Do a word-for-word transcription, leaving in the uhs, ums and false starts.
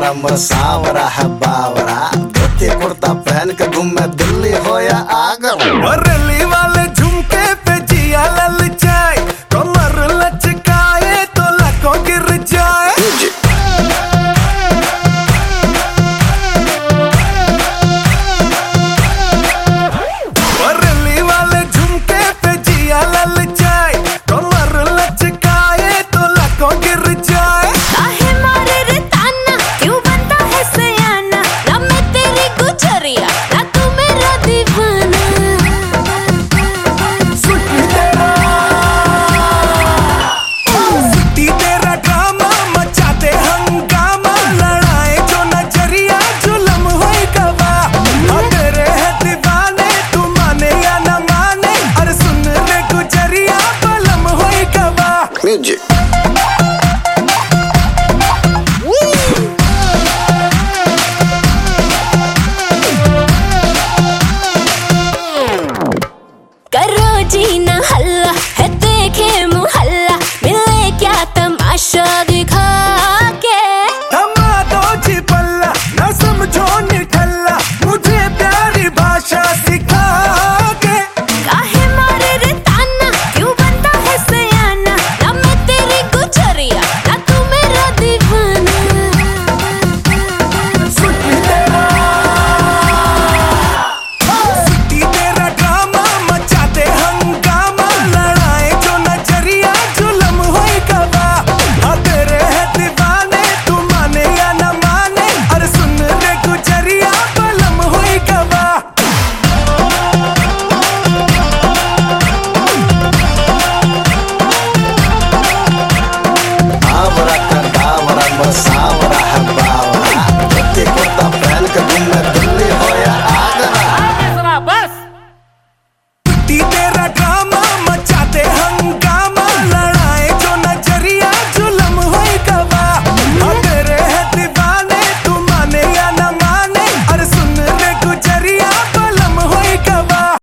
सावरा मोर सावरा है बावरा, धोती कुर्ता पहन के घूमे दिल्ली हो या आगरा। रैली वाले झुमके पे जिया ललचाए, कमर लचकाए तो लाखों गिर जाए। रैली वाले झुमके पे जिया ललचाए, कमर लचकाए तो लाखों गिर जाए। काहे मारे रे ताना, क्यों बनता है सयाना, ना मैं तेरी गुजरिया ना तू मेरा दीवाना। सिटी तेरा ड्रामा मचा दे हंगामा, लड़ाए जो नजरिया जुलम होई गवा। हाँ तेरे है दीवाने, तू माने या न माने, अरे सुन रे गुजरिया बलम होई गवा। म्यूजिक करो जी ना हल्ला, है देखे मुहल्ला, मिले क्या तमाशा दिखा के। थमा दो जी पल्ला, ना समझो निठल्ला, मुझे प्यारी भाषा सिखा के। काहे मारे रे ताना, क्यों बनता है सयाना, ना मैं तेरी गुजरिया ना तू मेरा दीवाना। सिटी तेरा ड्रामा मचा दे हंगामा, लड़ाए जो नजरिया जुलम होई गवा। हाँ तेरे है दीवाने, तू माने या न माने, अरे सुन रे गुजरिया बलम होई गवा। सावरा का दावरा मोर सावरा